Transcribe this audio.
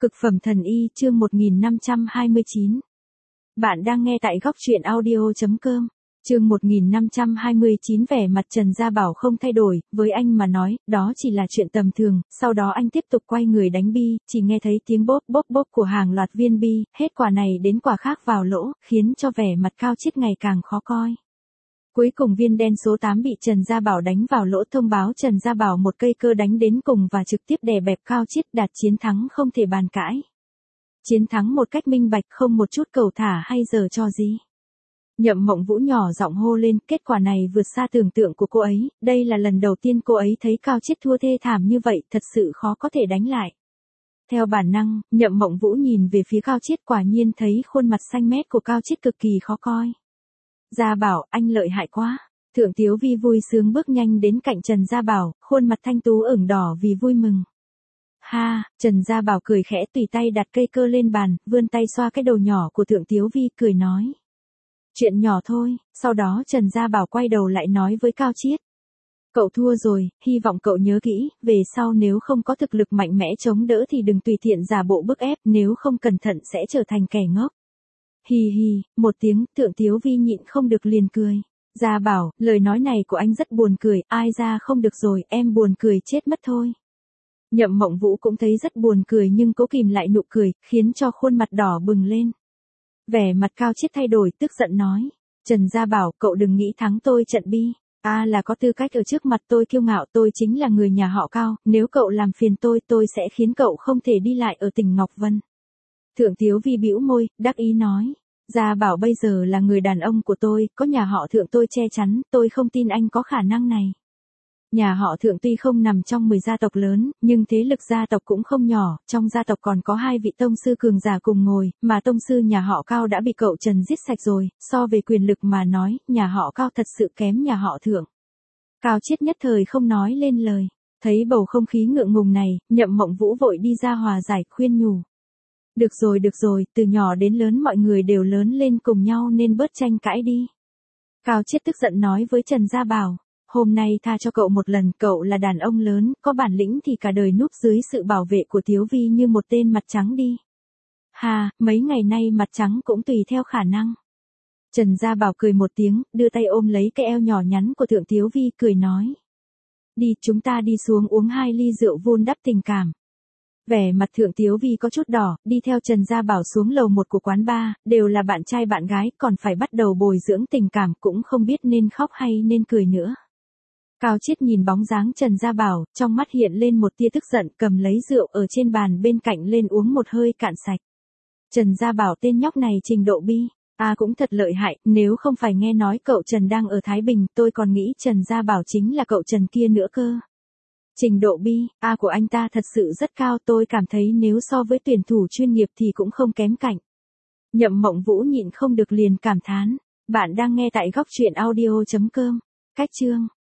Cực phẩm thần y chương 1529. Bạn đang nghe tại góc truyện audio.com. Chương 1529. Vẻ mặt Trần Gia Bảo không thay đổi, với anh mà nói, đó chỉ là chuyện tầm thường. Sau đó anh tiếp tục quay người đánh bi, chỉ nghe thấy tiếng bốp bốp bốp của hàng loạt viên bi, hết quả này đến quả khác vào lỗ, khiến cho vẻ mặt Cao Chiết ngày càng khó coi. Cuối cùng viên đen số 8 bị Trần Gia Bảo đánh vào lỗ, thông báo Trần Gia Bảo một cây cơ đánh đến cùng và trực tiếp đè bẹp Cao Chiết, đạt chiến thắng không thể bàn cãi. Chiến thắng một cách minh bạch, không một chút cầu thả hay giở trò gì. Nhậm Mộng Vũ nhỏ giọng hô lên, kết quả này vượt xa tưởng tượng của cô ấy, đây là lần đầu tiên cô ấy thấy Cao Chiết thua thê thảm như vậy, thật sự khó có thể đánh lại. Theo bản năng, Nhậm Mộng Vũ nhìn về phía Cao Chiết, quả nhiên thấy khuôn mặt xanh mét của Cao Chiết cực kỳ khó coi. Gia Bảo, anh lợi hại quá. Thượng Tiếu Vi vui sướng bước nhanh đến cạnh Trần Gia Bảo, khuôn mặt thanh tú ửng đỏ vì vui mừng. Ha, Trần Gia Bảo cười khẽ, tùy tay đặt cây cơ lên bàn, vươn tay xoa cái đầu nhỏ của Thượng Tiếu Vi, cười nói. Chuyện nhỏ thôi. Sau đó Trần Gia Bảo quay đầu lại nói với Cao Chiết. Cậu thua rồi, hy vọng cậu nhớ kỹ, về sau nếu không có thực lực mạnh mẽ chống đỡ thì đừng tùy tiện giả bộ bức ép, nếu không cẩn thận sẽ trở thành kẻ ngốc. Hì hì, một tiếng, Thượng Tiếu Vi nhịn không được liền cười. Gia Bảo, lời nói này của anh rất buồn cười, ai ra không được rồi, em buồn cười chết mất thôi. Nhậm Mộng Vũ cũng thấy rất buồn cười nhưng cố kìm lại nụ cười, khiến cho khuôn mặt đỏ bừng lên. Vẻ mặt Cao Chiết thay đổi, tức giận nói. Trần Gia Bảo, cậu đừng nghĩ thắng tôi trận bi. Là có tư cách ở trước mặt tôi kiêu ngạo, tôi chính là người nhà họ Cao, nếu cậu làm phiền tôi sẽ khiến cậu không thể đi lại ở tỉnh Ngọc Vân. Thượng Tiếu Vi bĩu môi, đắc ý nói. Gia Bảo bây giờ là người đàn ông của tôi, có nhà họ Thượng tôi che chắn, tôi không tin anh có khả năng này. Nhà họ Thượng tuy không nằm trong 10 gia tộc lớn, nhưng thế lực gia tộc cũng không nhỏ, trong gia tộc còn có 2 vị tông sư cường giả cùng ngồi, mà tông sư nhà họ Cao đã bị cậu Trần giết sạch rồi, so về quyền lực mà nói, nhà họ Cao thật sự kém nhà họ Thượng. Cao Chiết nhất thời không nói lên lời, thấy bầu không khí ngượng ngùng này, Nhậm Mộng Vũ vội đi ra hòa giải, khuyên nhủ. Được rồi, từ nhỏ đến lớn mọi người đều lớn lên cùng nhau nên bớt tranh cãi đi. Cao Chiết tức giận nói với Trần Gia Bảo. Hôm nay tha cho cậu một lần, cậu là đàn ông lớn, có bản lĩnh thì cả đời núp dưới sự bảo vệ của Tiếu Vi như một tên mặt trắng đi. Hà, mấy ngày nay mặt trắng cũng tùy theo khả năng. Trần Gia Bảo cười một tiếng, đưa tay ôm lấy cái eo nhỏ nhắn của Thượng Tiếu Vi, cười nói. Đi, chúng ta đi xuống uống 2 ly rượu vun đắp tình cảm. Vẻ mặt Thượng Tiếu Vi có chút đỏ, đi theo Trần Gia Bảo xuống lầu 1 của quán bar, đều là bạn trai bạn gái, còn phải bắt đầu bồi dưỡng tình cảm, cũng không biết nên khóc hay nên cười nữa. Cao Chiết nhìn bóng dáng Trần Gia Bảo, trong mắt hiện lên một tia tức giận, cầm lấy rượu ở trên bàn bên cạnh lên uống một hơi cạn sạch. Trần Gia Bảo, tên nhóc này trình độ bi, cũng thật lợi hại, nếu không phải nghe nói cậu Trần đang ở Thái Bình, tôi còn nghĩ Trần Gia Bảo chính là cậu Trần kia nữa cơ. Trình độ bi, của anh ta thật sự rất cao, tôi cảm thấy nếu so với tuyển thủ chuyên nghiệp thì cũng không kém cạnh. Nhậm Mộng Vũ nhịn không được liền cảm thán. Bạn đang nghe tại góc truyện audio.com. Cách chương